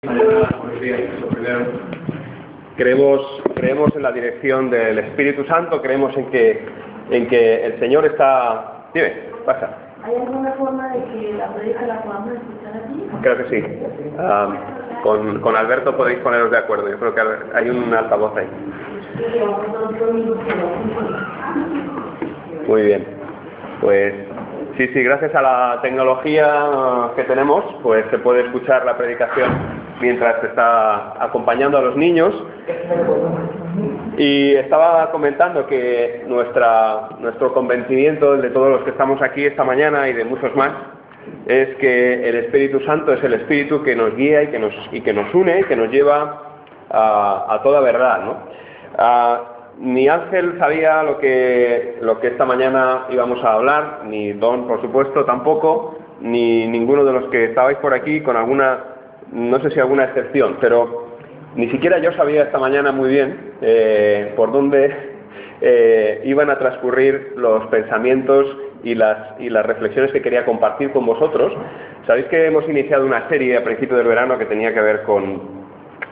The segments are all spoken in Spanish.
Buenos días. Creemos en la dirección del Espíritu Santo, creemos en que el Señor está... Dime, pasa. ¿Hay alguna forma de que la prédica la podamos escuchar aquí? Creo que sí. Con Alberto podéis poneros de acuerdo. Yo creo que hay un altavoz ahí. Muy bien. Pues sí, gracias a la tecnología que tenemos, pues se puede escuchar la predicación mientras se está acompañando a los niños. Y estaba comentando que nuestro convencimiento, el de todos los que estamos aquí esta mañana y de muchos más, es que el Espíritu Santo es el Espíritu que nos guía y que nos une y que nos lleva a toda verdad, ¿no? Ni Ángel sabía lo que esta mañana íbamos a hablar, ni Don, por supuesto, tampoco, ni ninguno de los que estabais por aquí, con alguna, no sé si alguna excepción, pero ni siquiera yo sabía esta mañana muy bien por dónde iban a transcurrir los pensamientos y las reflexiones que quería compartir con vosotros. Sabéis que hemos iniciado una serie a principio del verano que tenía que ver con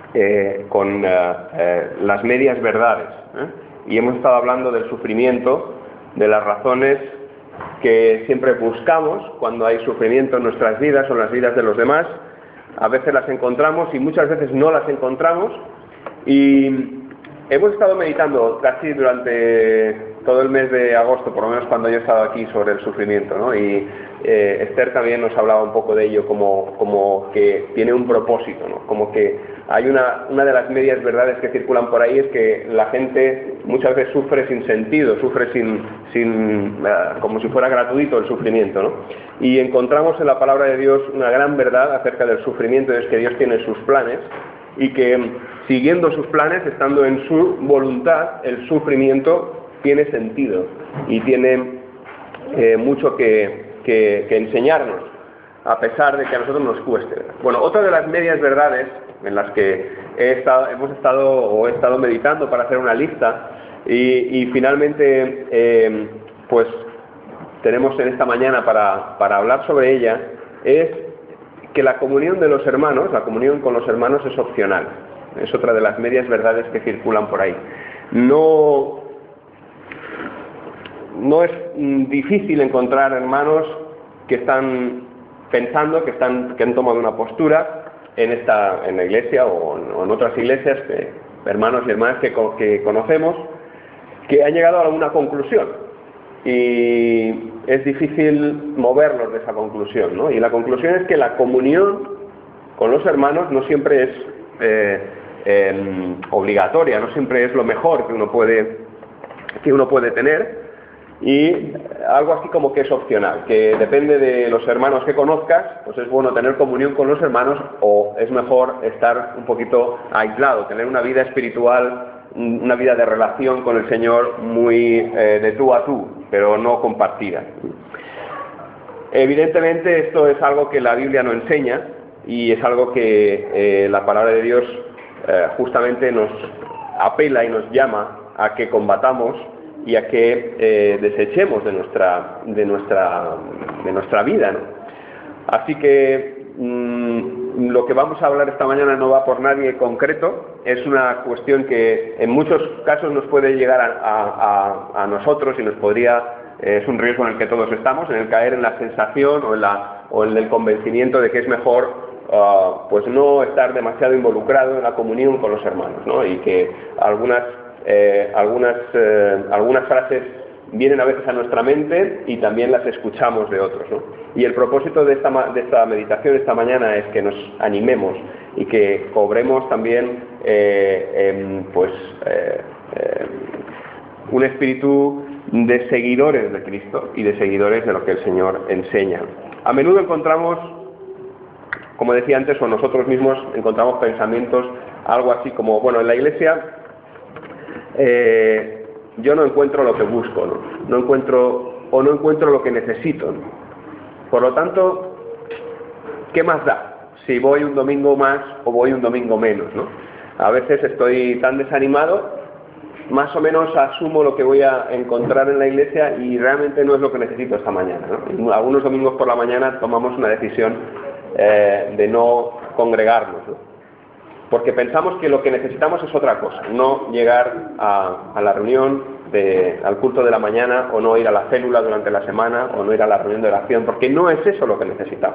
las medias verdades, y hemos estado hablando del sufrimiento, de las razones que siempre buscamos cuando hay sufrimiento en nuestras vidas o en las vidas de los demás. A veces las encontramos y muchas veces no las encontramos, y hemos estado meditando casi durante todo el mes de agosto, por lo menos cuando yo he estado aquí, sobre el sufrimiento, ¿no? Y Esther también nos hablaba un poco de ello, como que tiene un propósito, ¿no? Como que hay una de las medias verdades que circulan por ahí, es que la gente muchas veces sufre sin sentido, sufre como si fuera gratuito el sufrimiento, ¿no? Y encontramos en la palabra de Dios una gran verdad acerca del sufrimiento, es que Dios tiene sus planes y que siguiendo sus planes, estando en su voluntad, el sufrimiento tiene sentido y tiene mucho que enseñarnos, a pesar de que a nosotros nos cueste. Bueno, otra de las medias verdades en las que he estado meditando para hacer una lista, y finalmente pues tenemos en esta mañana para hablar sobre ella, es que la comunión de los hermanos, la comunión con los hermanos es opcional. Es otra de las medias verdades que circulan por ahí. No es difícil encontrar hermanos que están pensando, que han tomado una postura en la iglesia o en otras iglesias, hermanos y hermanas que conocemos, que han llegado a alguna conclusión, y es difícil moverlos de esa conclusión, ¿no? Y la conclusión es que la comunión con los hermanos no siempre es obligatoria, no siempre es lo mejor que uno puede tener, y algo así como que es opcional, que depende de los hermanos que conozcas, pues es bueno tener comunión con los hermanos, o es mejor estar un poquito aislado, tener una vida espiritual, una vida de relación con el Señor muy de tú a tú, pero no compartida. Evidentemente esto es algo que la Biblia no enseña, y es algo que la palabra de Dios justamente nos apela y nos llama a que combatamos y a que desechemos de nuestra vida, ¿no? Así que lo que vamos a hablar esta mañana no va por nadie concreto, es una cuestión que en muchos casos nos puede llegar a nosotros, y es un riesgo en el que todos estamos, en el caer en la sensación o en el convencimiento de que es mejor pues no estar demasiado involucrado en la comunión con los hermanos, ¿no? Y que algunas frases vienen a veces a nuestra mente y también las escuchamos de otros, ¿no? Y el propósito de esta meditación esta mañana es que nos animemos y que cobremos también un espíritu de seguidores de Cristo y de seguidores de lo que el Señor enseña. A menudo encontramos, como decía antes, o nosotros mismos encontramos pensamientos, algo así como, bueno, en la iglesia yo no encuentro lo que busco, ¿no? No encuentro lo que necesito, ¿no? Por lo tanto, ¿qué más da si voy un domingo más o voy un domingo menos, ¿no? A veces estoy tan desanimado, más o menos asumo lo que voy a encontrar en la iglesia y realmente no es lo que necesito esta mañana, ¿no? Algunos domingos por la mañana tomamos una decisión de no congregarnos, ¿no? porque pensamos que lo que necesitamos es otra cosa, no llegar a la reunión, al culto de la mañana, o no ir a la célula durante la semana, o no ir a la reunión de oración, porque no es eso lo que necesitamos.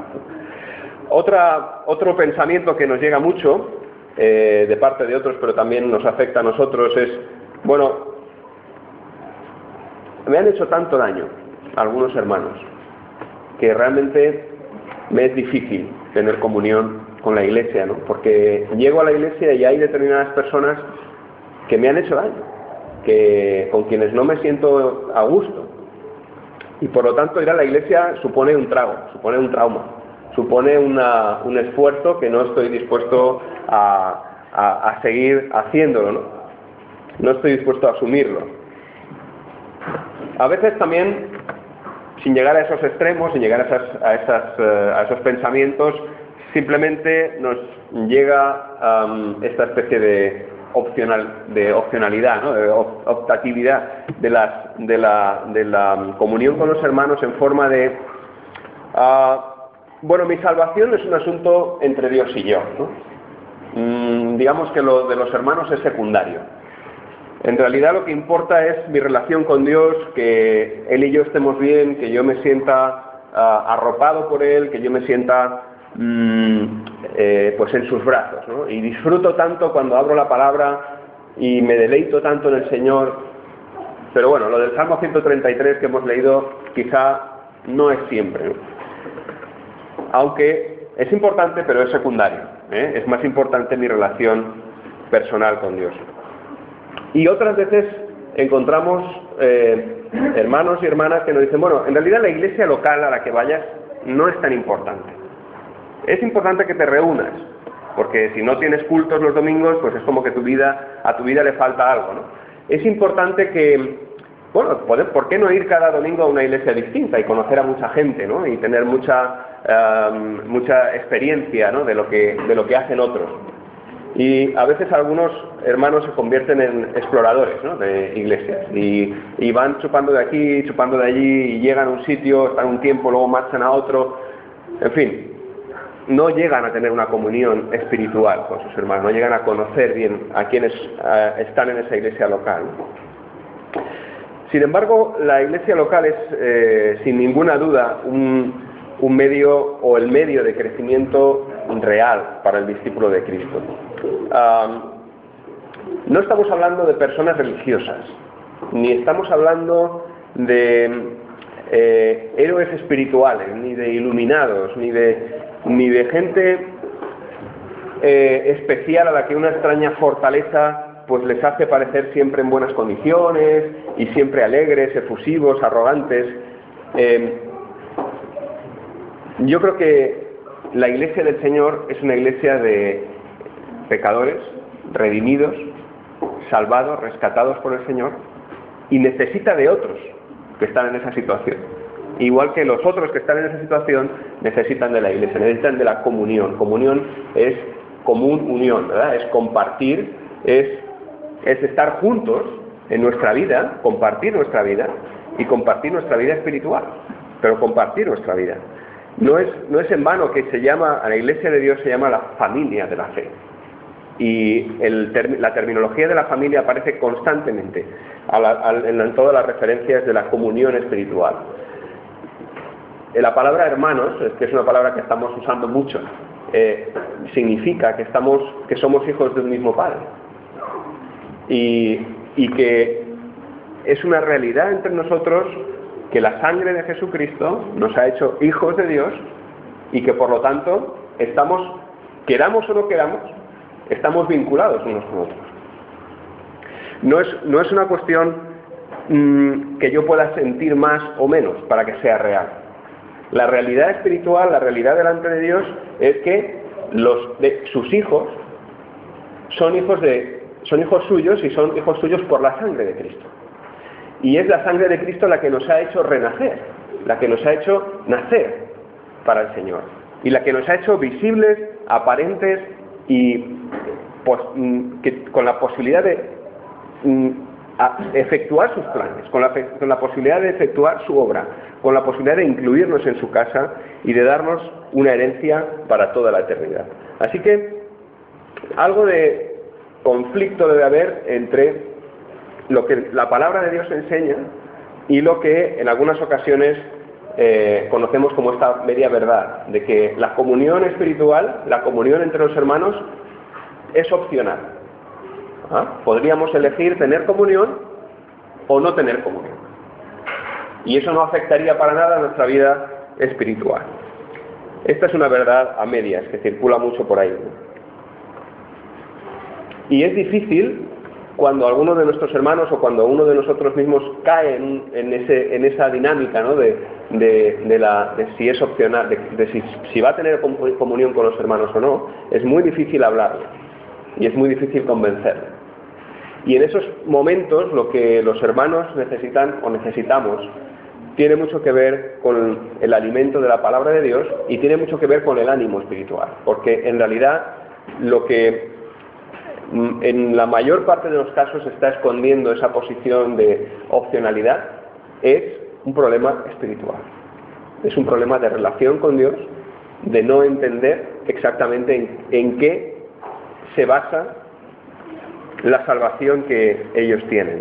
Otro pensamiento que nos llega mucho, de parte de otros, pero también nos afecta a nosotros, es, bueno, me han hecho tanto daño algunos hermanos, que realmente me es difícil tener comunión con la iglesia, ¿no? Porque llego a la iglesia y hay determinadas personas que me han hecho daño, con quienes no me siento a gusto. Y por lo tanto ir a la iglesia supone un trago, supone un trauma, supone un esfuerzo que no estoy dispuesto a seguir haciéndolo, ¿no? No estoy dispuesto a asumirlo. A veces también, sin llegar a esos extremos, sin llegar a esos pensamientos, simplemente nos llega esta especie de opcionalidad, ¿no? De optatividad de la comunión con los hermanos en forma de bueno, mi salvación es un asunto entre Dios y yo, ¿no? Digamos que lo de los hermanos es secundario. En realidad lo que importa es mi relación con Dios, que Él y yo estemos bien, que yo me sienta arropado por Él, que yo me sienta pues en sus brazos, ¿no? Y disfruto tanto cuando abro la palabra y me deleito tanto en el Señor. Pero bueno, lo del Salmo 133 que hemos leído quizá no es siempre, ¿no? Aunque es importante, pero es secundario, ¿eh? Es más importante mi relación personal con Dios. Y otras veces encontramos hermanos y hermanas que nos dicen, bueno, en realidad la iglesia local a la que vayas no es tan importante. Es importante que te reúnas, porque si no tienes cultos los domingos, pues es como que a tu vida le falta algo, ¿no? Es importante que, bueno, ¿por qué no ir cada domingo a una iglesia distinta y conocer a mucha gente, ¿no? Y tener mucha experiencia, ¿no? de lo que hacen otros. Y a veces algunos hermanos se convierten en exploradores, ¿no? De iglesias y van chupando de aquí, chupando de allí, y llegan a un sitio, están un tiempo, luego marchan a otro. En fin, no llegan a tener una comunión espiritual con sus hermanos, no llegan a conocer bien a quienes están en esa iglesia local, ¿no? Sin embargo, la iglesia local es sin ninguna duda un medio o el medio de crecimiento real para el discípulo de Cristo. No estamos hablando de personas religiosas, ni estamos hablando de héroes espirituales, ni de iluminados, ni de gente especial a la que una extraña fortaleza pues les hace parecer siempre en buenas condiciones y siempre alegres, efusivos, arrogantes. Yo creo que la iglesia del Señor es una iglesia de pecadores, redimidos, salvados, rescatados por el Señor, y necesita de otros que están en esa situación. Igual que los otros que están en esa situación necesitan de la iglesia, necesitan de la comunión. Comunión es común unión, ¿verdad? Es compartir, es estar juntos en nuestra vida, compartir nuestra vida y compartir nuestra vida espiritual, pero compartir nuestra vida. No es en vano que a la iglesia de Dios se llama la familia de la fe. Y la terminología de la familia aparece constantemente en todas las referencias de la comunión espiritual. La palabra hermanos, que es una palabra que estamos usando mucho, significa que somos hijos de un mismo Padre. Y que es una realidad entre nosotros que la sangre de Jesucristo nos ha hecho hijos de Dios y que por lo tanto queramos o no queramos, estamos vinculados unos con otros. No es una cuestión que yo pueda sentir más o menos para que sea real. La realidad espiritual, la realidad delante de Dios es que sus hijos son hijos suyos y son hijos suyos por la sangre de Cristo. Y es la sangre de Cristo la que nos ha hecho renacer, la que nos ha hecho nacer para el Señor. Y la que nos ha hecho visibles, aparentes y con la posibilidad de efectuar sus planes, con la posibilidad de efectuar su obra, con la posibilidad de incluirnos en su casa y de darnos una herencia para toda la eternidad. Así que algo de conflicto debe haber entre lo que la palabra de Dios enseña y lo que en algunas ocasiones conocemos como esta media verdad, de que la comunión espiritual, la comunión entre los hermanos, es opcional. Podríamos elegir tener comunión o no tener comunión. Y eso no afectaría para nada a nuestra vida espiritual. Esta es una verdad a medias que circula mucho por ahí, ¿no? Y es difícil cuando alguno de nuestros hermanos o cuando uno de nosotros mismos cae en esa dinámica, ¿no? de si es opcional, de si va a tener comunión con los hermanos o no. Es muy difícil hablarlo y es muy difícil convencerlo. Y en esos momentos lo que los hermanos necesitan o necesitamos tiene mucho que ver con el alimento de la palabra de Dios y tiene mucho que ver con el ánimo espiritual, porque en realidad lo que en la mayor parte de los casos está escondiendo esa posición de opcionalidad es un problema espiritual. Es un problema de relación con Dios, de no entender exactamente en qué se basa la salvación que ellos tienen.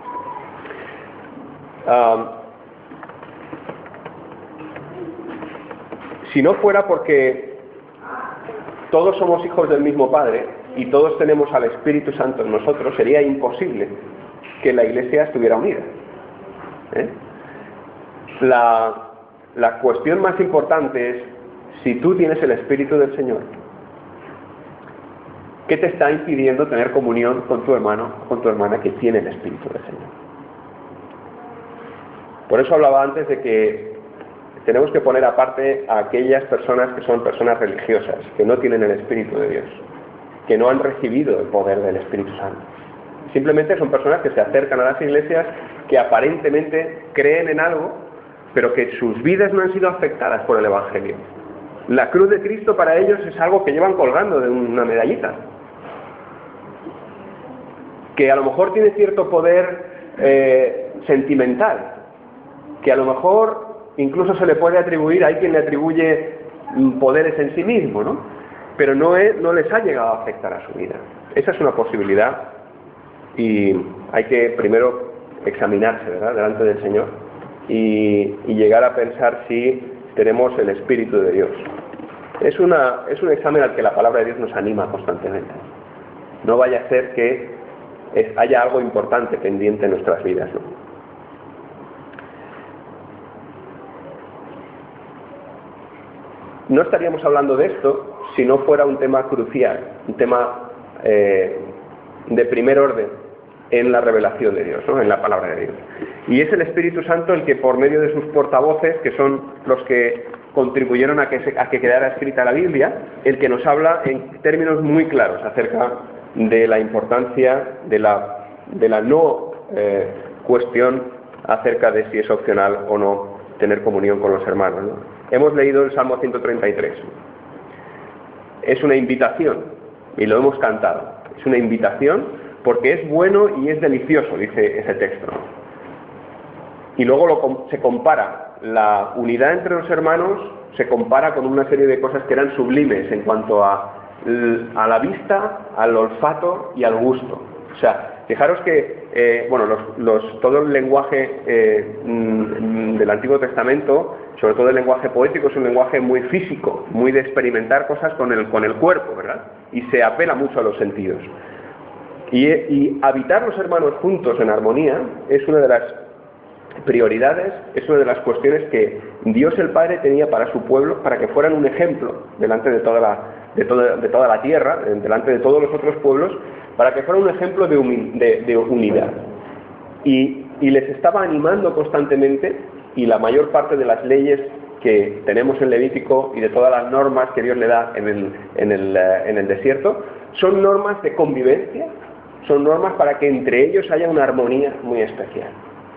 Si no fuera porque todos somos hijos del mismo Padre y todos tenemos al Espíritu Santo en nosotros, sería imposible que la Iglesia estuviera unida. La cuestión más importante es, si tú tienes el Espíritu del Señor, ¿qué te está impidiendo tener comunión con tu hermano o con tu hermana que tiene el Espíritu del Señor? Por eso hablaba antes de que tenemos que poner aparte a aquellas personas que son personas religiosas, que no tienen el Espíritu de Dios, que no han recibido el poder del Espíritu Santo. Simplemente son personas que se acercan a las iglesias, que aparentemente creen en algo, pero que sus vidas no han sido afectadas por el Evangelio. La cruz de Cristo para ellos es algo que llevan colgando de una medallita, que a lo mejor tiene cierto poder sentimental, que a lo mejor incluso se le puede atribuir, hay quien le atribuye poderes en sí mismo, ¿no? Pero no les ha llegado a afectar a su vida. Esa es una posibilidad y hay que primero examinarse, ¿verdad?, delante del Señor y llegar a pensar si tenemos el Espíritu de Dios. Es un examen al que la palabra de Dios nos anima constantemente. No vaya a ser que haya algo importante pendiente en nuestras vidas, ¿no? No estaríamos hablando de esto si no fuera un tema crucial, un tema de primer orden en la revelación de Dios, ¿no?, en la palabra de Dios. Y es el Espíritu Santo el que, por medio de sus portavoces, que son los que contribuyeron a que quedara escrita la Biblia, el que nos habla en términos muy claros acerca de la importancia de la no cuestión acerca de si es opcional o no tener comunión con los hermanos, ¿no? Hemos leído el Salmo 133. Es una invitación, y lo hemos cantado. Es una invitación porque es bueno y es delicioso, dice ese texto. Y luego se compara la unidad entre los hermanos, se compara con una serie de cosas que eran sublimes en cuanto a la vista, al olfato y al gusto. O sea, fijaros que todo el lenguaje del Antiguo Testamento, sobre todo el lenguaje poético, es un lenguaje muy físico, muy de experimentar cosas con el cuerpo, ¿verdad? Y se apela mucho a los sentidos. Y habitar los hermanos juntos en armonía es una de las prioridades, es una de las cuestiones que Dios el Padre tenía para su pueblo, para que fueran un ejemplo delante de toda la tierra, delante de todos los otros pueblos, para que fuera un ejemplo de unidad. Y les estaba animando constantemente, y la mayor parte de las leyes que tenemos en Levítico y de todas las normas que Dios le da en el desierto, son normas de convivencia, son normas para que entre ellos haya una armonía muy especial.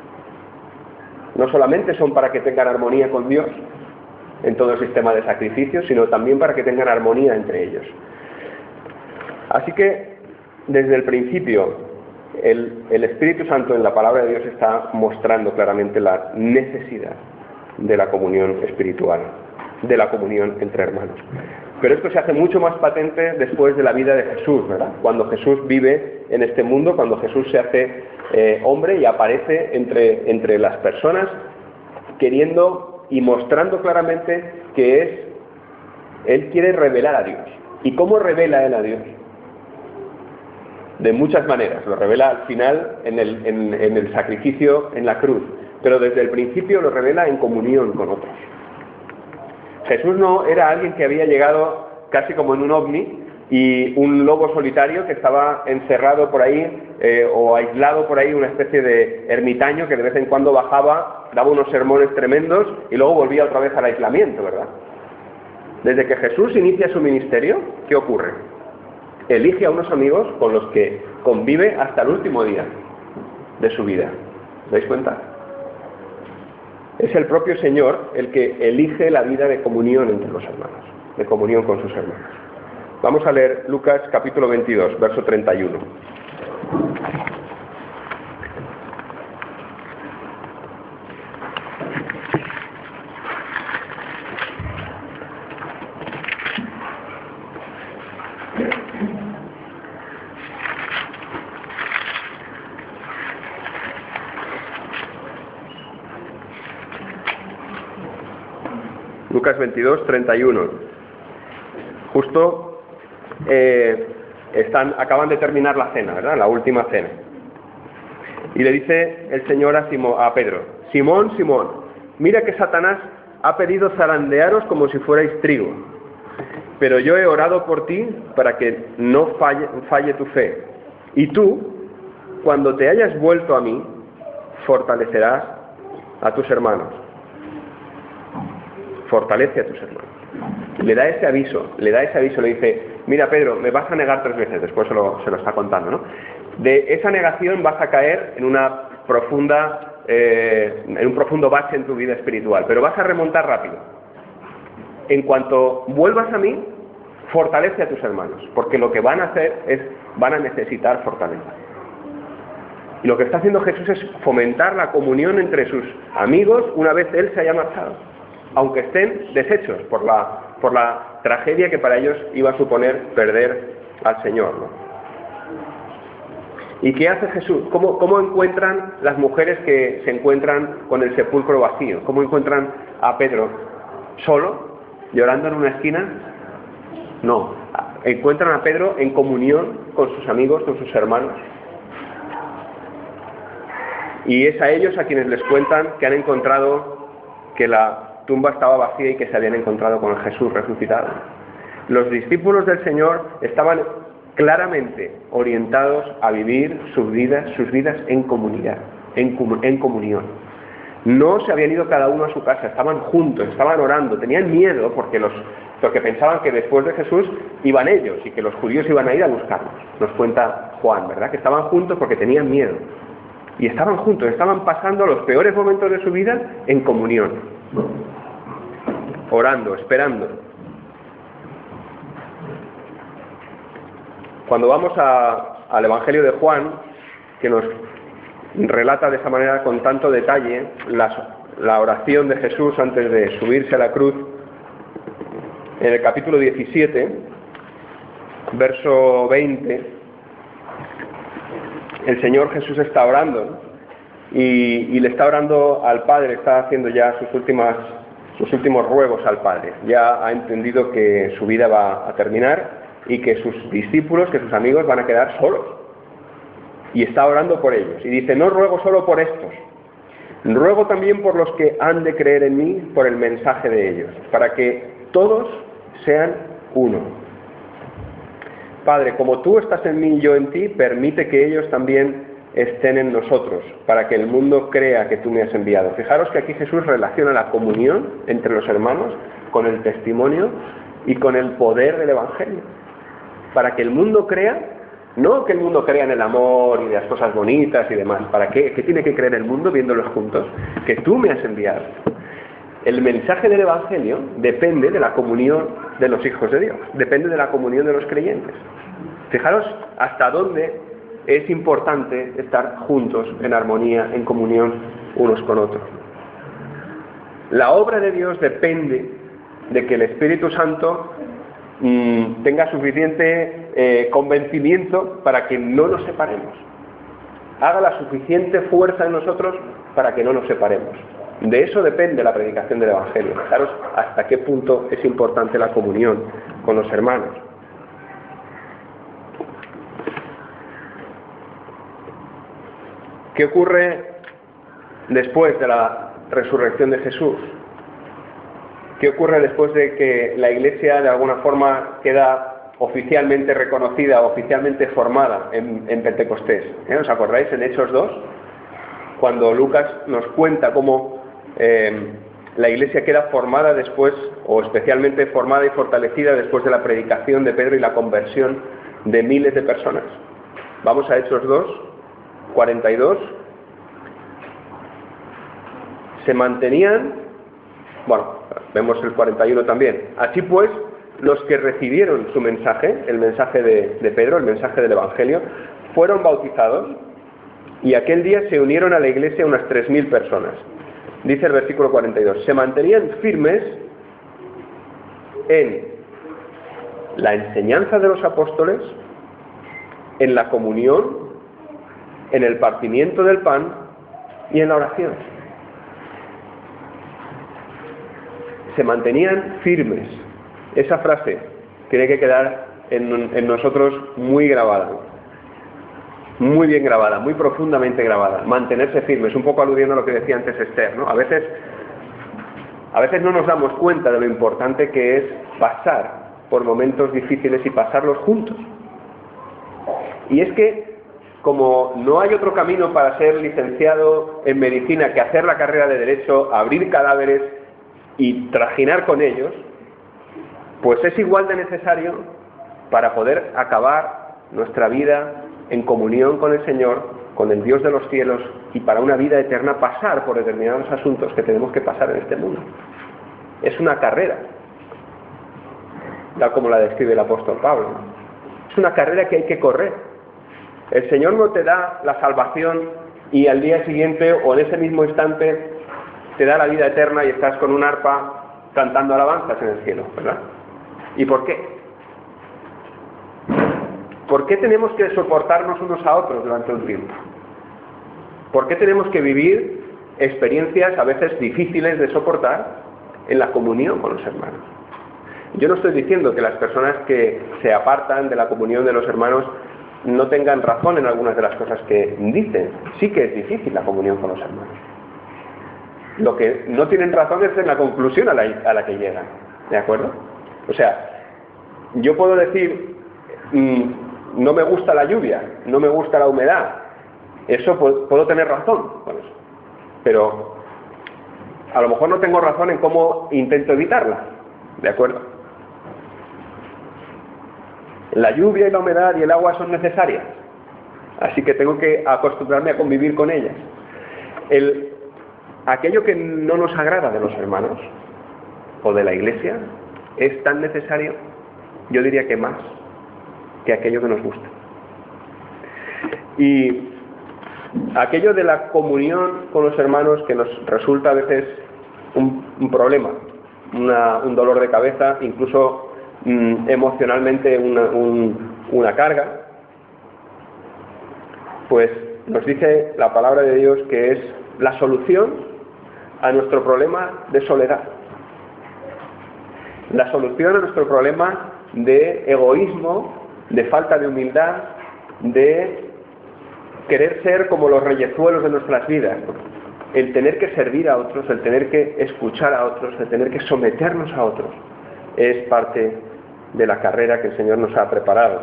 No solamente son para que tengan armonía con Dios en todo el sistema de sacrificios, sino también para que tengan armonía entre ellos. Así que, desde el principio, el Espíritu Santo en la palabra de Dios está mostrando claramente la necesidad de la comunión espiritual, de la comunión entre hermanos. Pero esto se hace mucho más patente después de la vida de Jesús, ¿verdad? Cuando Jesús vive en este mundo, cuando Jesús se hace hombre y aparece entre las personas, queriendo y mostrando claramente que Él quiere revelar a Dios. ¿Y cómo revela Él a Dios? De muchas maneras. Lo revela al final en el sacrificio en la cruz, pero desde el principio lo revela en comunión con otros. Jesús no era alguien que había llegado casi como en un ovni y un lobo solitario que estaba encerrado por ahí o aislado por ahí, una especie de ermitaño que de vez en cuando bajaba, daba unos sermones tremendos y luego volvía otra vez al aislamiento, ¿verdad? Desde que Jesús inicia su ministerio, ¿qué ocurre? Elige a unos amigos con los que convive hasta el último día de su vida. ¿Os dais cuenta? Es el propio Señor el que elige la vida de comunión entre los hermanos, de comunión con sus hermanos. Vamos a leer Lucas capítulo 22, verso 31. Lucas 22, 31. Justo acaban de terminar la cena, ¿verdad? La última cena. Y le dice el Señor a Pedro: Simón, Simón, mira que Satanás ha pedido zarandearos como si fuerais trigo, pero yo he orado por ti para que no falle tu fe. Y tú, cuando te hayas vuelto a mí, fortalecerás a tus hermanos. Fortalece a tus hermanos. Le da ese aviso, le dice: mira Pedro, me vas a negar 3 veces, después se lo está contando, ¿no? De esa negación vas a caer en un profundo bache en tu vida espiritual, pero vas a remontar rápido. En cuanto vuelvas a mí, fortalece a tus hermanos, porque lo que van a hacer van a necesitar fortaleza. Y lo que está haciendo Jesús es fomentar la comunión entre sus amigos una vez Él se haya marchado, aunque estén deshechos por la tragedia que para ellos iba a suponer perder al Señor, ¿no? ¿Y qué hace Jesús? ¿Cómo encuentran las mujeres que se encuentran con el sepulcro vacío? ¿Cómo encuentran a Pedro? ¿Solo? ¿Llorando en una esquina? No. Encuentran a Pedro en comunión con sus amigos, con sus hermanos. Y es a ellos a quienes les cuentan que han encontrado que la tumba estaba vacía y que se habían encontrado con Jesús resucitado. Los discípulos del Señor estaban claramente orientados a vivir sus vidas en comunidad, en comunión. No se habían ido cada uno a su casa, estaban juntos, estaban orando, tenían miedo porque pensaban que después de Jesús iban ellos y que los judíos iban a ir a buscarlos. Nos cuenta Juan, ¿verdad? Que estaban juntos porque tenían miedo. Y estaban juntos, estaban pasando los peores momentos de su vida en comunión, orando, esperando. Cuando vamos al Evangelio de Juan, que nos relata de esa manera con tanto detalle la oración de Jesús antes de subirse a la cruz, en el capítulo 17, verso 20, el Señor Jesús está orando, ¿no? Y le está orando al Padre, está haciendo ya sus últimos ruegos al Padre. Ya ha entendido que su vida va a terminar y que sus discípulos, que sus amigos van a quedar solos. Y está orando por ellos. Y dice: no ruego solo por estos, ruego también por los que han de creer en mí por el mensaje de ellos, para que todos sean uno. Padre, como tú estás en mí y yo en ti, permite que ellos también estén en nosotros, para que el mundo crea que tú me has enviado. Fijaros que aquí Jesús relaciona la comunión entre los hermanos con el testimonio y con el poder del Evangelio. Para que el mundo crea, no que el mundo crea en el amor y las cosas bonitas y demás. ¿Para qué? ¿Qué tiene que creer el mundo viéndolos juntos? Que tú me has enviado. El mensaje del Evangelio depende de la comunión de los hijos de Dios, depende de la comunión de los creyentes. Fijaros hasta dónde es importante estar juntos en armonía, en comunión unos con otros. La obra de Dios depende de que el Espíritu Santo tenga suficiente convencimiento para que no nos separemos. Haga la suficiente fuerza en nosotros para que no nos separemos. De eso depende la predicación del Evangelio. Fijaros hasta qué punto es importante la comunión con los hermanos. ¿Qué ocurre después de la resurrección de Jesús? ¿Qué ocurre después de que la Iglesia de alguna forma queda oficialmente reconocida, oficialmente formada en Pentecostés? ¿Os acordáis en Hechos 2? Cuando Lucas nos cuenta cómo la Iglesia queda formada después, o especialmente formada y fortalecida después de la predicación de Pedro y la conversión de miles de personas. Vamos a Hechos 2, 42. Se mantenían, vemos el 41 también. Así pues, los que recibieron su mensaje, el mensaje de Pedro, el mensaje del Evangelio, fueron bautizados y aquel día se unieron a la Iglesia unas 3.000 personas. Dice el versículo 42, se mantenían firmes en la enseñanza de los apóstoles, en la comunión, en el partimiento del pan y en la oración. Se mantenían firmes. Esa frase tiene que quedar en nosotros muy grabada, muy bien grabada, muy profundamente grabada. Mantenerse firmes, un poco aludiendo a lo que decía antes Esther, ¿no? A veces no nos damos cuenta de lo importante que es pasar por momentos difíciles y pasarlos juntos. Y es que, como no hay otro camino para ser licenciado en medicina que hacer la carrera de Derecho, abrir cadáveres y trajinar con ellos, pues es igual de necesario para poder acabar nuestra vida en comunión con el Señor, con el Dios de los cielos, y para una vida eterna pasar por determinados asuntos que tenemos que pasar en este mundo. Es una carrera, tal como la describe el apóstol Pablo. Es una carrera que hay que correr. El Señor no te da la salvación y al día siguiente o en ese mismo instante te da la vida eterna y estás con un arpa cantando alabanzas en el cielo, ¿verdad? ¿Y por qué? ¿Por qué tenemos que soportarnos unos a otros durante un tiempo? ¿Por qué tenemos que vivir experiencias a veces difíciles de soportar en la comunión con los hermanos? Yo no estoy diciendo que las personas que se apartan de la comunión de los hermanos no tengan razón en algunas de las cosas que dicen. Sí que es difícil la comunión con los hermanos. Lo que no tienen razón es en la conclusión a la que llegan. ¿De acuerdo? O sea, yo puedo decir, no me gusta la lluvia, no me gusta la humedad. Eso puedo tener razón con eso. Pero a lo mejor no tengo razón en cómo intento evitarla. ¿De acuerdo? La lluvia y la humedad y el agua son necesarias. Así que tengo que acostumbrarme a convivir con ellas. Aquello que no nos agrada de los hermanos o de la Iglesia es tan necesario, yo diría que más, que aquello que nos gusta. Y aquello de la comunión con los hermanos que nos resulta a veces un problema, un dolor de cabeza, incluso emocionalmente una carga, pues nos dice la palabra de Dios que es la solución a nuestro problema de soledad, la solución a nuestro problema de egoísmo, de falta de humildad, de querer ser como los reyezuelos de nuestras vidas. El tener que servir a otros, el tener que escuchar a otros, el tener que someternos a otros, es parte de la carrera que el Señor nos ha preparado.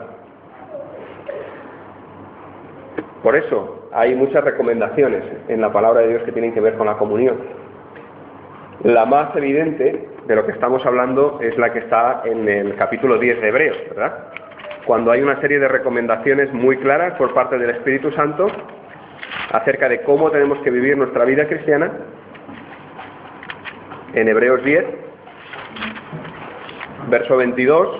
Por eso hay muchas recomendaciones en la palabra de Dios que tienen que ver con la comunión. La más evidente de lo que estamos hablando es la que está en el capítulo 10 de Hebreos, ¿verdad? Cuando hay una serie de recomendaciones muy claras por parte del Espíritu Santo acerca de cómo tenemos que vivir nuestra vida cristiana. En Hebreos 10, verso 22,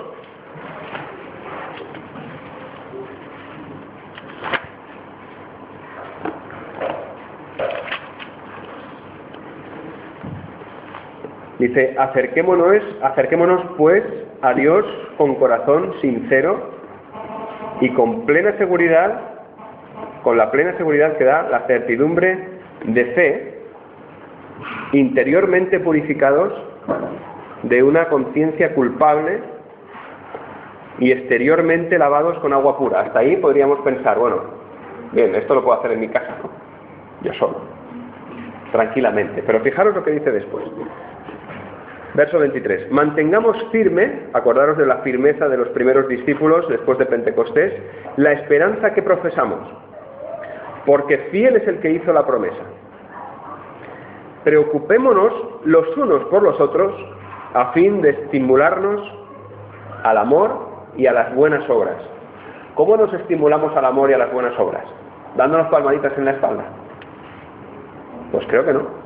Dice, acerquémonos pues a Dios con corazón sincero y con plena seguridad, con la plena seguridad que da la certidumbre de fe, interiormente purificados de una conciencia culpable y exteriormente lavados con agua pura. Hasta ahí podríamos pensar, bueno, bien, esto lo puedo hacer en mi casa, ¿no? Yo solo, tranquilamente. Pero fijaros lo que dice después. Verso 23. Mantengamos firme, acordaros de la firmeza de los primeros discípulos después de Pentecostés, la esperanza que profesamos, porque fiel es el que hizo la promesa. Preocupémonos los unos por los otros a fin de estimularnos al amor y a las buenas obras. ¿Cómo nos estimulamos al amor y a las buenas obras? ¿Dándonos palmaditas en la espalda? Pues creo que no.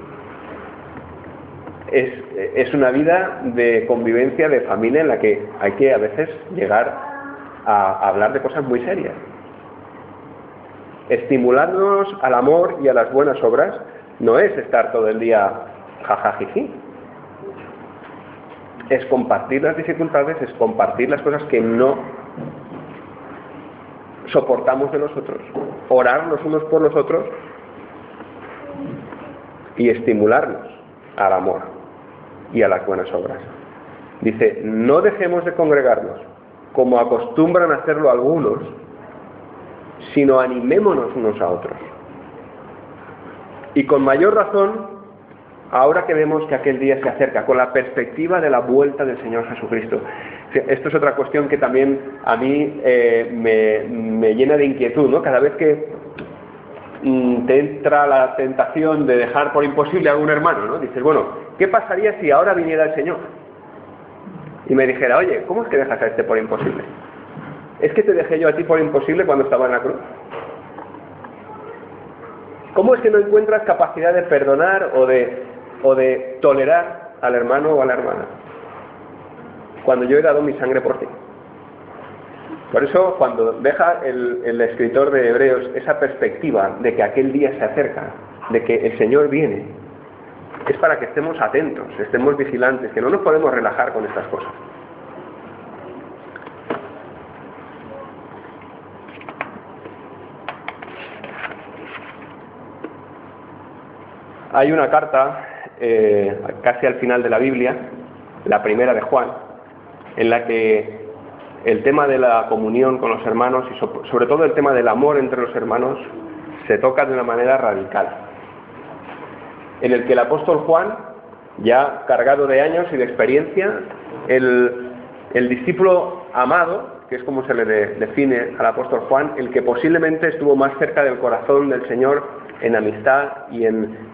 Es una vida de convivencia, de familia, en la que hay que a veces llegar a hablar de cosas muy serias. Estimularnos al amor y a las buenas obras no es estar todo el día jajajiji. Es compartir las dificultades, es compartir las cosas que no soportamos de nosotros, orar los unos por los otros y estimularnos al amor y a las buenas obras. Dice, no dejemos de congregarnos como acostumbran a hacerlo algunos, sino animémonos unos a otros. Y con mayor razón, ahora que vemos que aquel día se acerca, con la perspectiva de la vuelta del Señor Jesucristo. Esto es otra cuestión que también a mí me llena de inquietud, ¿no? Cada vez que te entra la tentación de dejar por imposible a algún hermano, ¿no? Dices, bueno, ¿qué pasaría si ahora viniera el Señor? Y me dijera, oye, ¿cómo es que dejas a este por imposible? ¿Es que te dejé yo a ti por imposible cuando estaba en la cruz? ¿Cómo es que no encuentras capacidad de perdonar o de tolerar al hermano o a la hermana cuando yo he dado mi sangre por ti? Por eso, cuando deja el escritor de Hebreos esa perspectiva de que aquel día se acerca, de que el Señor viene, es para que estemos atentos, estemos vigilantes, que no nos podemos relajar con estas cosas. Hay una carta, casi al final de la Biblia, la primera de Juan, en la que el tema de la comunión con los hermanos y sobre todo el tema del amor entre los hermanos se toca de una manera radical. En el que el apóstol Juan, ya cargado de años y de experiencia, el discípulo amado, que es como se le define al apóstol Juan, el que posiblemente estuvo más cerca del corazón del Señor en amistad y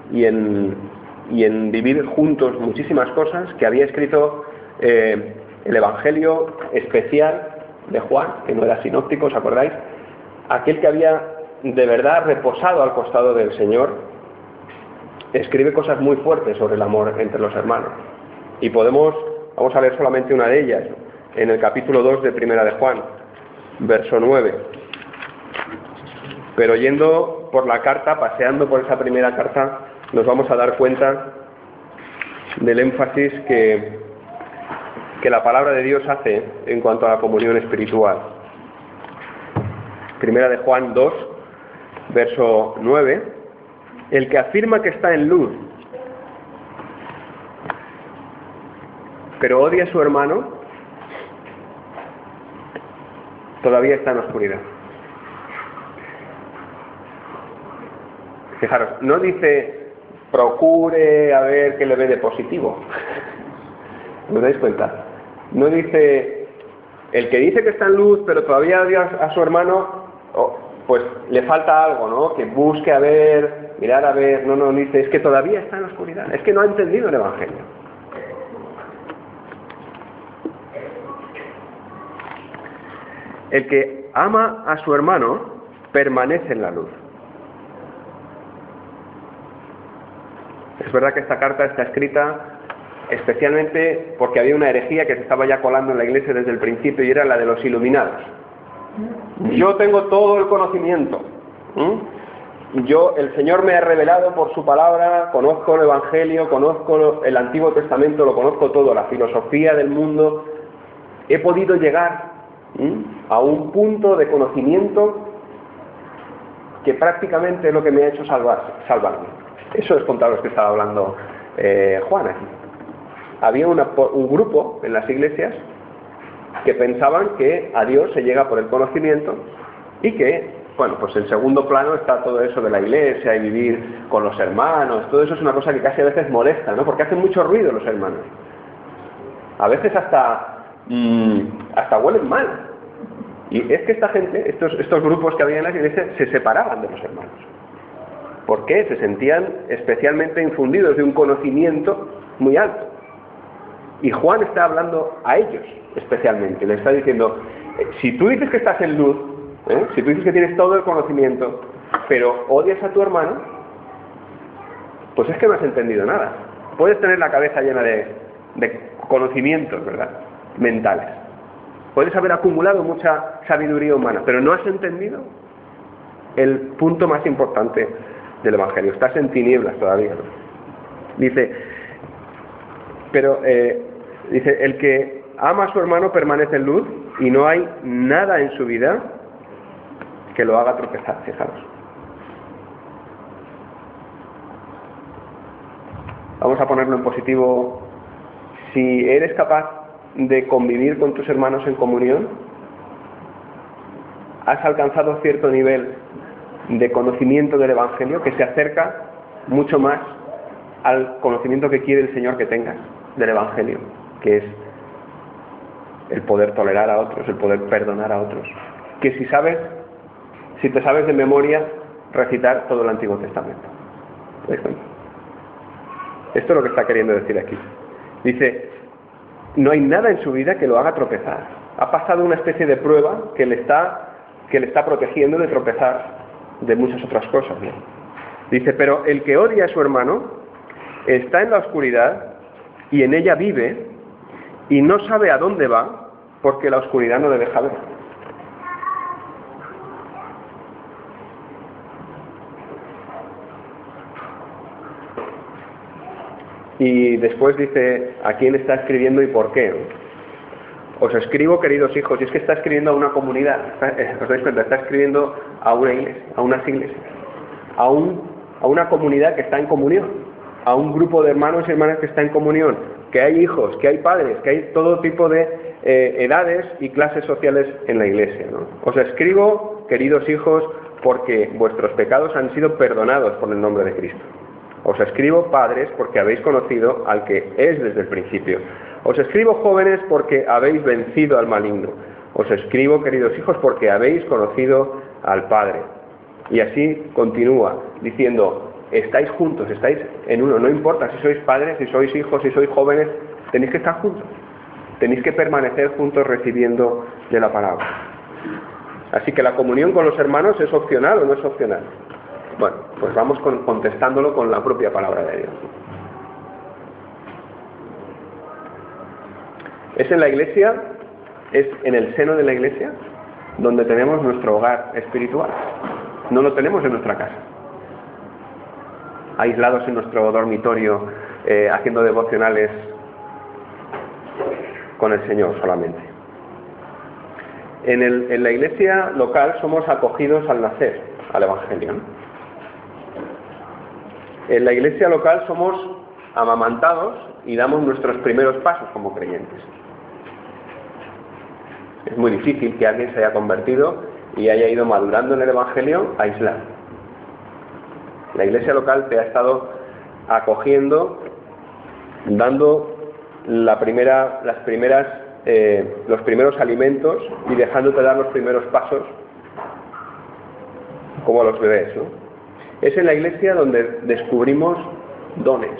en vivir juntos muchísimas cosas, que había escrito el Evangelio especial de Juan, que no era sinóptico, ¿os acordáis? Aquel que había de verdad reposado al costado del Señor, escribe cosas muy fuertes sobre el amor entre los hermanos. Y vamos a leer solamente una de ellas, en el capítulo 2 de Primera de Juan, verso 9. Pero yendo por la carta, paseando por esa primera carta, nos vamos a dar cuenta del énfasis que la palabra de Dios hace en cuanto a la comunión espiritual. Primera de Juan 2, verso 9. El que afirma que está en luz, pero odia a su hermano, todavía está en oscuridad. Fijaros, no dice procure a ver qué le ve de positivo. ¿Os dais cuenta? No dice el que dice que está en luz pero todavía odia a su hermano, pues le falta algo, ¿no? Que busque a ver, mirar a ver. No, dice, es que todavía está en la oscuridad, es que no ha entendido el Evangelio. El que ama a su hermano permanece en la luz. Es verdad que esta carta está escrita especialmente porque había una herejía que se estaba ya colando en la iglesia desde el principio, y era la de los iluminados. Yo tengo todo el conocimiento. el Señor me ha revelado por su palabra, conozco el Evangelio, conozco el Antiguo Testamento, lo conozco todo, la filosofía del mundo, he podido llegar a un punto de conocimiento que prácticamente es lo que me ha hecho salvarme. Eso es contra los que estaba hablando Juan aquí. Había un grupo en las iglesias que pensaban que a Dios se llega por el conocimiento y que, bueno, pues en segundo plano está todo eso de la iglesia y vivir con los hermanos. Todo eso es una cosa que casi a veces molesta, ¿no? Porque hacen mucho ruido los hermanos. A veces hasta huelen mal. Y es que esta gente, estos grupos que había en las iglesias, se separaban de los hermanos. ¿Por qué? Se sentían especialmente infundidos de un conocimiento muy alto. Y Juan está hablando a ellos especialmente. Le está diciendo, si tú dices que estás en luz, si tú dices que tienes todo el conocimiento, pero odias a tu hermano, pues es que no has entendido nada. Puedes tener la cabeza llena de conocimientos, ¿verdad?, mentales. Puedes haber acumulado mucha sabiduría humana, pero no has entendido el punto más importante del Evangelio. Estás en tinieblas todavía, ¿no? Dice, el que ama a su hermano permanece en luz y no hay nada en su vida que lo haga tropezar, fijaros. Vamos a ponerlo en positivo. Si eres capaz de convivir con tus hermanos en comunión, has alcanzado cierto nivel de conocimiento del Evangelio que se acerca mucho más al conocimiento que quiere el Señor que tengas del Evangelio, que es el poder tolerar a otros, el poder perdonar a otros. Que si te sabes de memoria recitar todo el Antiguo Testamento. ¿Te das cuenta? Esto es lo que está queriendo decir aquí. Dice, no hay nada en su vida que lo haga tropezar. Ha pasado una especie de prueba que le está protegiendo de tropezar de muchas otras cosas, ¿no? Dice, pero el que odia a su hermano está en la oscuridad y en ella vive y no sabe a dónde va porque la oscuridad no le deja ver. Y después dice a quién está escribiendo y por qué. Os escribo, queridos hijos, y es que está escribiendo a una comunidad, os dais cuenta, está escribiendo a una iglesia, a unas iglesias, a una comunidad que está en comunión, a un grupo de hermanos y hermanas que está en comunión, que hay hijos, que hay padres, que hay todo tipo de edades y clases sociales en la iglesia, ¿no? Os escribo, queridos hijos, porque vuestros pecados han sido perdonados por el nombre de Cristo. Os escribo, padres, porque habéis conocido al que es desde el principio. Os escribo, jóvenes, porque habéis vencido al maligno. Os escribo, queridos hijos, porque habéis conocido al Padre. Y así continúa, diciendo, estáis juntos, estáis en uno. No importa si sois padres, si sois hijos, si sois jóvenes, tenéis que estar juntos. Tenéis que permanecer juntos recibiendo de la palabra. Así que la comunión con los hermanos, ¿es opcional o no es opcional? Bueno, pues vamos contestándolo con la propia palabra de Dios. Es en la iglesia, es en el seno de la iglesia, donde tenemos nuestro hogar espiritual. No lo tenemos en nuestra casa, aislados en nuestro dormitorio, haciendo devocionales con el Señor solamente. En la iglesia local somos acogidos al nacer, al Evangelio, ¿no? En la iglesia local somos amamantados y damos nuestros primeros pasos como creyentes. Es muy difícil que alguien se haya convertido y haya ido madurando en el Evangelio aislado. La iglesia local te ha estado acogiendo, dando los primeros alimentos y dejándote dar los primeros pasos como a los bebés, ¿no? Es en la iglesia donde descubrimos dones,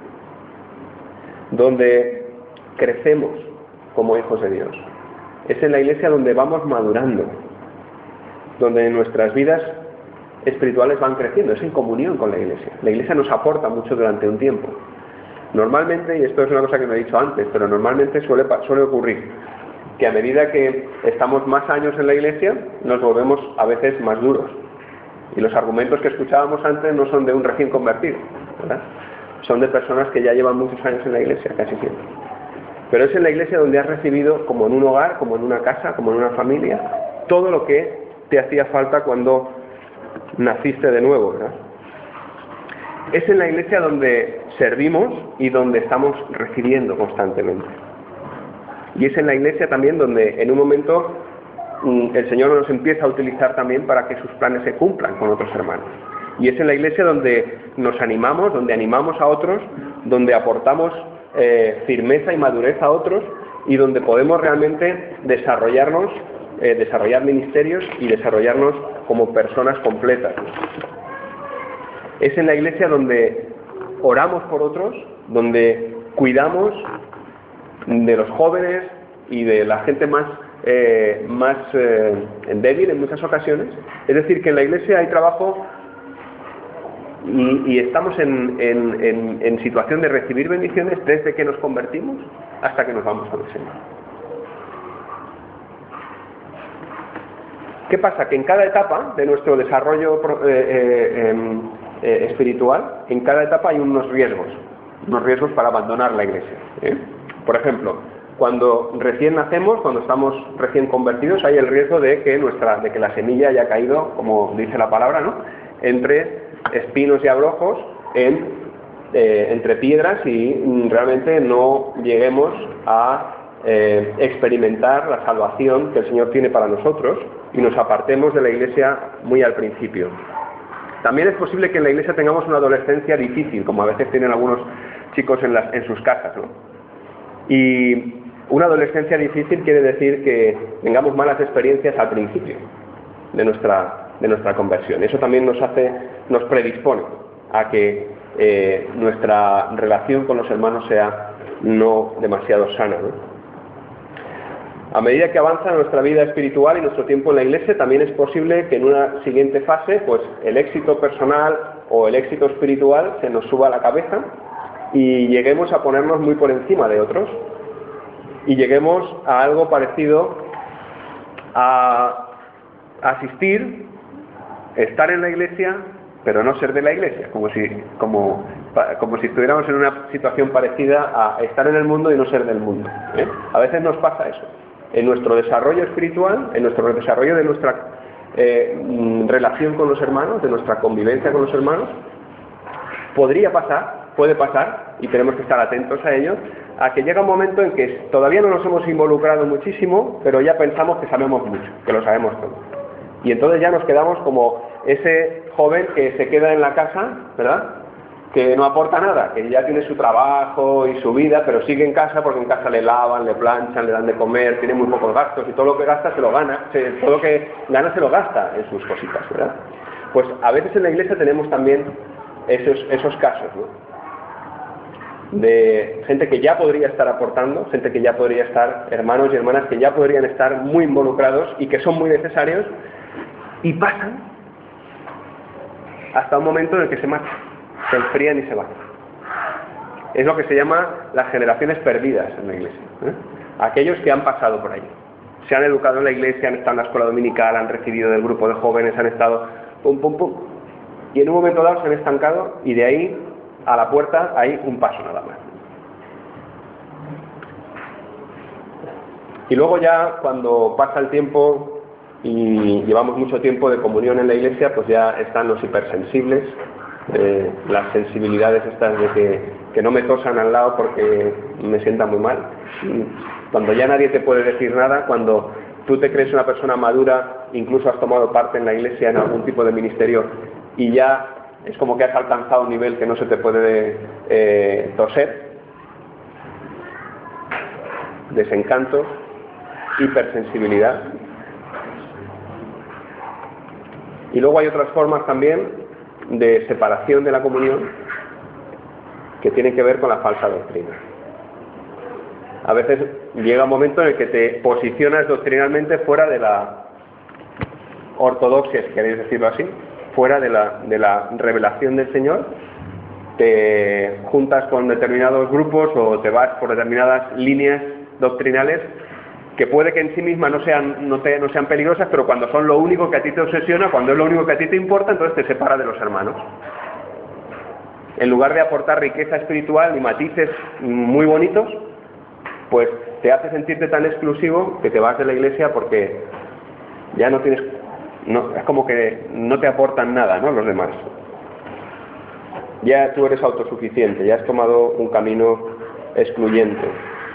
donde crecemos como hijos de Dios. Es en la iglesia donde vamos madurando, donde nuestras vidas espirituales van creciendo. Es en comunión con la iglesia. La iglesia nos aporta mucho durante un tiempo. Normalmente, y esto es una cosa que me he dicho antes, pero normalmente suele ocurrir que a medida que estamos más años en la iglesia, nos volvemos a veces más duros. Y los argumentos que escuchábamos antes no son de un recién convertido, ¿verdad? Son de personas que ya llevan muchos años en la iglesia, casi siempre. Pero es en la iglesia donde has recibido, como en un hogar, como en una casa, como en una familia, todo lo que te hacía falta cuando naciste de nuevo, ¿verdad? Es en la iglesia donde servimos y donde estamos recibiendo constantemente. Y es en la iglesia también donde en un momento el Señor nos empieza a utilizar también para que sus planes se cumplan con otros hermanos. Y es en la iglesia donde nos animamos, donde animamos a otros, donde aportamos firmeza y madurez a otros y donde podemos realmente desarrollarnos, desarrollar ministerios y desarrollarnos como personas completas. Es en la iglesia donde oramos por otros, donde cuidamos de los jóvenes y de la gente más débil en muchas ocasiones. Es decir, que en la iglesia hay trabajo y estamos en situación de recibir bendiciones desde que nos convertimos hasta que nos vamos con el Señor. ¿Qué pasa? Que en cada etapa de nuestro desarrollo espiritual, en cada etapa hay unos riesgos para abandonar la iglesia, ¿eh? Por ejemplo, cuando recién nacemos, cuando estamos recién convertidos, hay el riesgo de que la semilla haya caído, como dice la palabra, ¿no?, entre espinos y abrojos, entre piedras, y realmente no lleguemos a experimentar la salvación que el Señor tiene para nosotros y nos apartemos de la iglesia muy al principio. También es posible que en la iglesia tengamos una adolescencia difícil, como a veces tienen algunos chicos en sus casas, ¿no? Y una adolescencia difícil quiere decir que tengamos malas experiencias al principio de nuestra conversión. Eso también nos predispone a que nuestra relación con los hermanos sea no demasiado sana, ¿no? A medida que avanza nuestra vida espiritual y nuestro tiempo en la iglesia, también es posible que en una siguiente fase, pues el éxito personal o el éxito espiritual se nos suba a la cabeza y lleguemos a ponernos muy por encima de otros y lleguemos a algo parecido a asistir, estar en la iglesia, pero no ser de la iglesia, como si estuviéramos en una situación parecida a estar en el mundo y no ser del mundo, ¿eh? A veces nos pasa eso. En nuestro desarrollo espiritual, en nuestro desarrollo de nuestra relación con los hermanos, de nuestra convivencia con los hermanos, puede pasar, y tenemos que estar atentos a ello, a que llega un momento en que todavía no nos hemos involucrado muchísimo, pero ya pensamos que sabemos mucho, que lo sabemos todo. Y entonces ya nos quedamos como ese joven que se queda en la casa, ¿verdad?, que no aporta nada, que ya tiene su trabajo y su vida, pero sigue en casa porque en casa le lavan, le planchan, le dan de comer, tiene muy pocos gastos y todo lo que gasta se lo gana, todo lo que gana se lo gasta en sus cositas, ¿verdad? Pues a veces en la iglesia tenemos también esos casos, ¿no?, de gente que ya podría estar aportando, gente que ya podría estar, hermanos y hermanas que ya podrían estar muy involucrados y que son muy necesarios, y pasan hasta un momento en el que se marchan, se enfrían y se van. Es lo que se llama las generaciones perdidas en la iglesia, ¿eh? Aquellos que han pasado por ahí, se han educado en la iglesia, han estado en la escuela dominical, han recibido del grupo de jóvenes, han estado pum, pum, pum, y en un momento dado se han estancado y de ahí a la puerta hay un paso nada más. Y luego ya cuando pasa el tiempo y llevamos mucho tiempo de comunión en la iglesia, pues ya están los hipersensibles, las sensibilidades estas de que no me tosan al lado porque me sienta muy mal. Cuando ya nadie te puede decir nada, cuando tú te crees una persona madura, incluso has tomado parte en la iglesia en algún tipo de ministerio y ya es como que has alcanzado un nivel que no se te puede toser, desencanto, hipersensibilidad. Y luego hay otras formas también de separación de la comunión que tienen que ver con la falsa doctrina. A veces llega un momento en el que te posicionas doctrinalmente fuera de la ortodoxia, si queréis decirlo así, fuera de la revelación del Señor, te juntas con determinados grupos o te vas por determinadas líneas doctrinales que puede que en sí mismas no sean peligrosas, pero cuando son lo único que a ti te obsesiona, cuando es lo único que a ti te importa, entonces te separa de los hermanos. En lugar de aportar riqueza espiritual y matices muy bonitos, pues te hace sentirte tan exclusivo que te vas de la iglesia porque ya no tienes, es como que no te aportan nada, ¿no?, los demás. Ya tú eres autosuficiente, ya has tomado un camino excluyente.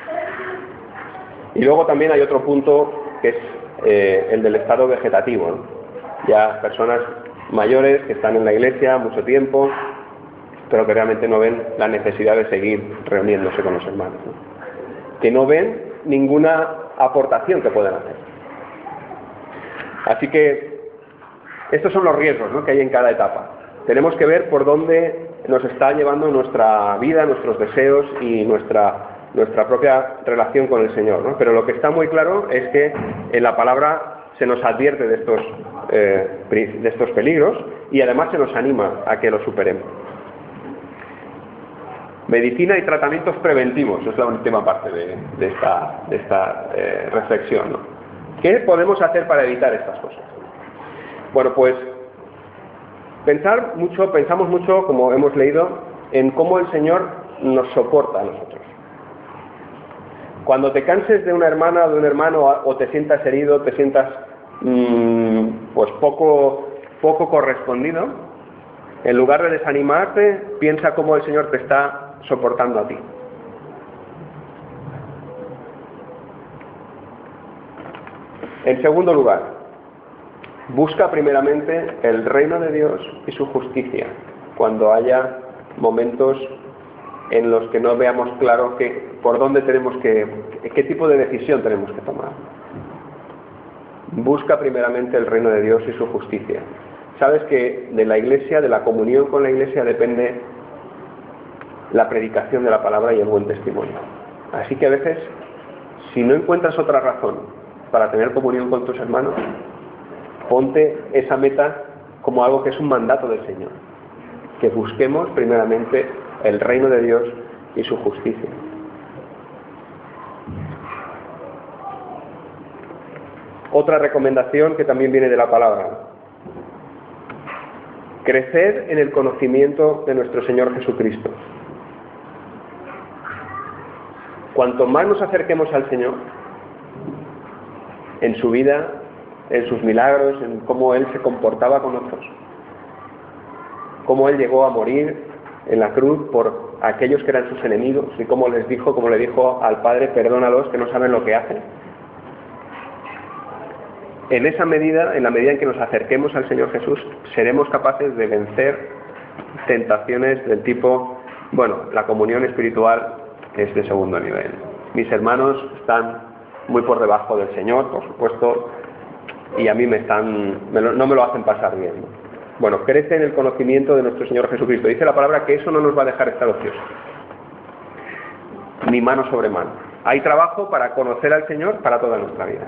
Y luego también hay otro punto que es el del estado vegetativo, ¿no? Ya personas mayores que están en la iglesia mucho tiempo, pero que realmente no ven la necesidad de seguir reuniéndose con los hermanos, ¿no? Que no ven ninguna aportación que puedan hacer. Así que estos son los riesgos, ¿no?, que hay en cada etapa. Tenemos que ver por dónde nos está llevando nuestra vida, nuestros deseos y nuestra propia relación con el Señor, ¿no? Pero lo que está muy claro es que en la palabra se nos advierte de estos peligros y además se nos anima a que los superemos. Medicina y tratamientos preventivos es la última parte de esta reflexión, ¿no? ¿Qué podemos hacer para evitar estas cosas? Bueno, pues pensamos mucho, como hemos leído, en cómo el Señor nos soporta a nosotros. Cuando te canses de una hermana o de un hermano o te sientas herido, te sientas pues poco correspondido, en lugar de desanimarte, piensa cómo el Señor te está soportando a ti. En segundo lugar, busca primeramente el reino de Dios y su justicia cuando haya momentos en los que no veamos claro por dónde qué tipo de decisión tenemos que tomar. Busca primeramente el reino de Dios y su justicia. Sabes que de la iglesia, de la comunión con la iglesia, depende la predicación de la palabra y el buen testimonio. Así que a veces, si no encuentras otra razón para tener comunión con tus hermanos, ponte esa meta como algo que es un mandato del Señor, que busquemos primeramente el reino de Dios y su justicia. Otra recomendación que también viene de la palabra: crecer en el conocimiento de nuestro Señor Jesucristo. Cuanto más nos acerquemos al Señor, en su vida, en sus milagros, en cómo Él se comportaba con nosotros, cómo Él llegó a morir en la cruz por aquellos que eran sus enemigos y cómo le dijo al Padre: perdónalos, que no saben lo que hacen. En esa medida, en la medida en que nos acerquemos al Señor Jesús, seremos capaces de vencer tentaciones del tipo, la comunión espiritual es de segundo nivel. Mis hermanos están muy por debajo del Señor, por supuesto, y a mí no me lo hacen pasar bien, ¿no? Bueno, crece en el conocimiento de nuestro Señor Jesucristo. Dice la palabra que eso no nos va a dejar estar ociosos, ni mano sobre mano. Hay trabajo para conocer al Señor para toda nuestra vida.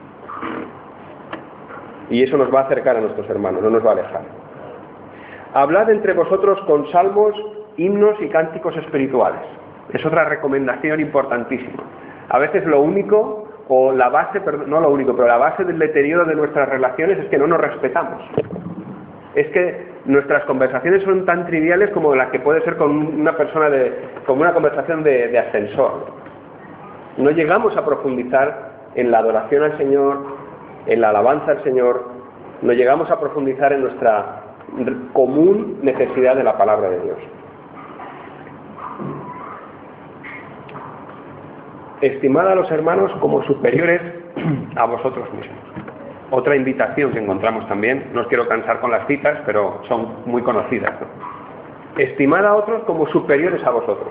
Y eso nos va a acercar a nuestros hermanos, no nos va a alejar. Hablad entre vosotros con salmos, himnos y cánticos espirituales. Es otra recomendación importantísima. A veces lo único, o la base, no lo único, pero la base del deterioro de nuestras relaciones es que no nos respetamos. Es que nuestras conversaciones son tan triviales como las que puede ser con una persona como una conversación de ascensor. No llegamos a profundizar en la adoración al Señor, en la alabanza al Señor, no llegamos a profundizar en nuestra común necesidad de la palabra de Dios. Estimad a los hermanos como superiores a vosotros mismos. Otra invitación que encontramos también, no os quiero cansar con las citas, pero son muy conocidas, ¿no? Estimad a otros como superiores a vosotros.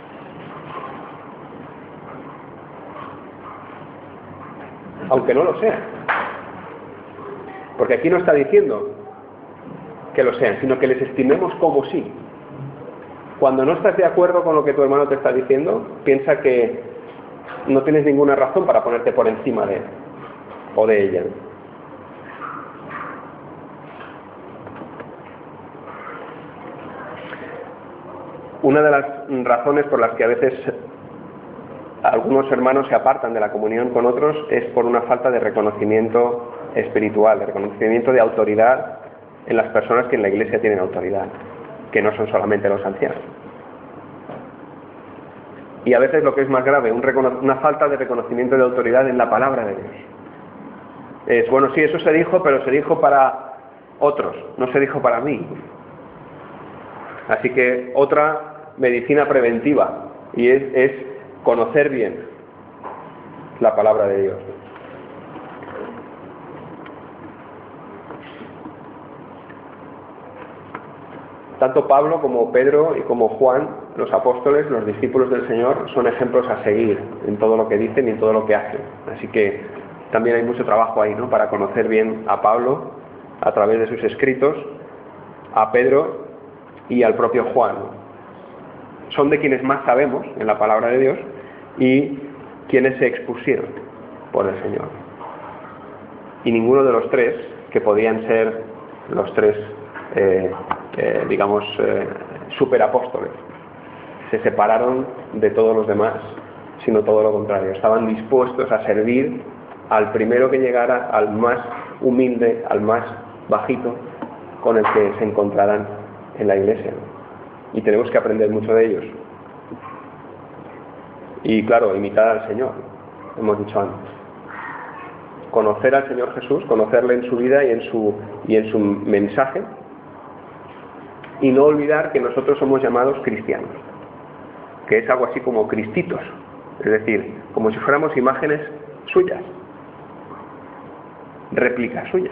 Aunque no lo sean. Porque aquí no está diciendo que lo sean, sino que les estimemos como sí. Cuando no estás de acuerdo con lo que tu hermano te está diciendo, piensa que no tienes ninguna razón para ponerte por encima de él o de ella. Una de las razones por las que a veces algunos hermanos se apartan de la comunión con otros es por una falta de reconocimiento espiritual, de reconocimiento de autoridad en las personas que en la Iglesia tienen autoridad, que no son solamente los ancianos. Y a veces lo que es más grave, una falta de reconocimiento de autoridad en la palabra de Dios. Es, bueno, sí, eso se dijo, pero se dijo para otros, no se dijo para mí. Así que otra medicina preventiva, y es conocer bien la palabra de Dios. Tanto Pablo como Pedro y como Juan, los apóstoles, los discípulos del Señor, son ejemplos a seguir en todo lo que dicen y en todo lo que hacen. Así que también hay mucho trabajo ahí, ¿no?, para conocer bien a Pablo a través de sus escritos, a Pedro y al propio Juan. Son de quienes más sabemos en la palabra de Dios y quienes se expusieron por el Señor. Y ninguno de los tres, que podían ser los tres superapóstoles, se separaron de todos los demás, sino todo lo contrario. Estaban dispuestos a servir al primero que llegara, al más humilde, al más bajito, con el que se encontraran en la iglesia. Y tenemos que aprender mucho de ellos. Y claro, imitar al Señor, hemos dicho antes. Conocer al Señor Jesús, conocerle en su vida y en su mensaje, y no olvidar que nosotros somos llamados cristianos, que es algo así como cristitos, es decir, como si fuéramos imágenes suyas, réplicas suyas.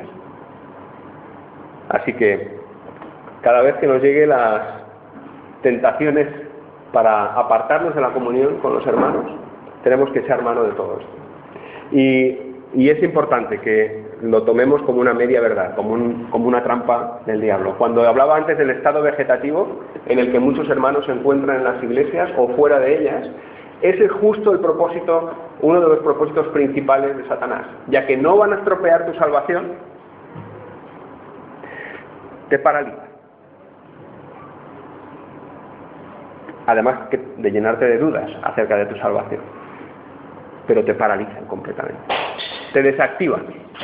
Así que cada vez que nos lleguen las tentaciones para apartarnos de la comunión con los hermanos, tenemos que echar mano de todo esto. Y es importante que lo tomemos como una media verdad, como una trampa del diablo. Cuando hablaba antes del estado vegetativo en el que muchos hermanos se encuentran en las iglesias o fuera de ellas, ese es justo el propósito, uno de los propósitos principales de Satanás, ya que no van a estropear tu salvación, te paraliza. Además de llenarte de dudas acerca de tu salvación, pero te paralizan completamente, te desactivan.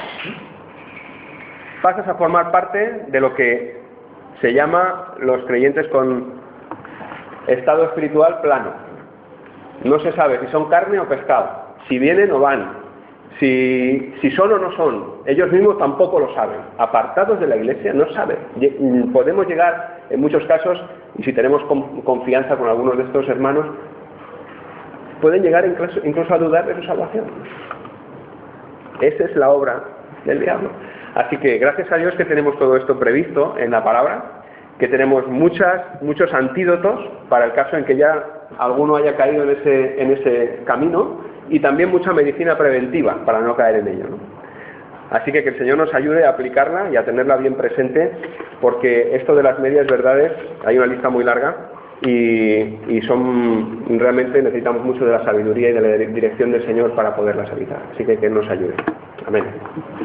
Pasas a formar parte de lo que se llama los creyentes con estado espiritual plano. No se sabe si son carne o pescado, si vienen o van, si son o no son. Ellos mismos tampoco lo saben. Apartados de la iglesia, no saben. Podemos llegar, en muchos casos, y si tenemos confianza con algunos de estos hermanos, pueden llegar incluso a dudar de su salvación. Esa es la obra del diablo. Así que gracias a Dios que tenemos todo esto previsto en la palabra, que tenemos muchos antídotos para el caso en que ya alguno haya caído en ese camino, y también mucha medicina preventiva para no caer en ello, ¿no? Así que el Señor nos ayude a aplicarla y a tenerla bien presente, porque esto de las medias verdades, hay una lista muy larga, y realmente necesitamos mucho de la sabiduría y de la dirección del Señor para poderlas evitar. Así que Él nos ayude. Amén.